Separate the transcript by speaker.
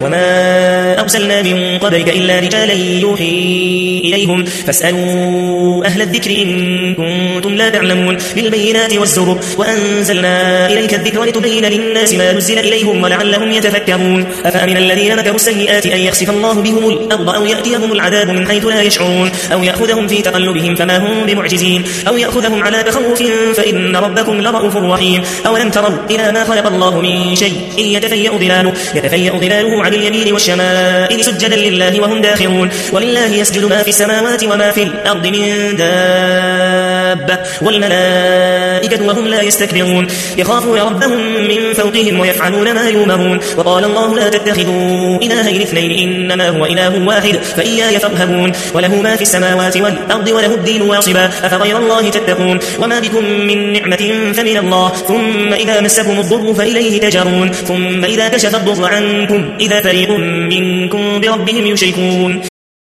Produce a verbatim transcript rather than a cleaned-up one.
Speaker 1: وما أرسلنا من قبلك إلا رجالا يوحي إليهم فاسألوا أهل الذكر إن كنتم لا تعلمون بالبينات والزبر وأنزلنا إليك الذكر لتبين للناس ما نزل إليهم ولعلهم يتفكرون أفأمن الذين مكروا السيئات أن يخسف الله بهم الأرض أو يأتيهم العذاب من حيث لا يشعرون أو يأخذهم في تقلبهم فما هم بمعجزين أو يأخذهم على تخوف فإن ربكم لرؤوف رحيم أولم تروا إلى ما خلق الله من شيء إن يتفيأ ظلاله يتفيأ ظلاله عن اليمين والشمائل سجدا لله وهم داخرون ولله يسجد ما في السماوات وما في الأرض من دابة والملائكة وهم لا يستكبرون يخافون ربهم من فوقهم ويفعلون ما يؤمرون وقال الله لا تتخذوا إلهين اثنين إنما هو إله واحد فإياي فارهبون وله ما في السماوات والأرض وله الدين واصبا أفغير الله تتقون وما بكم من نعمة فمن الله ثم إذا مسكم الضر فإليه تجرون ثم إذا كشف الضر عنكم إذا فريق منكم بربهم يشركون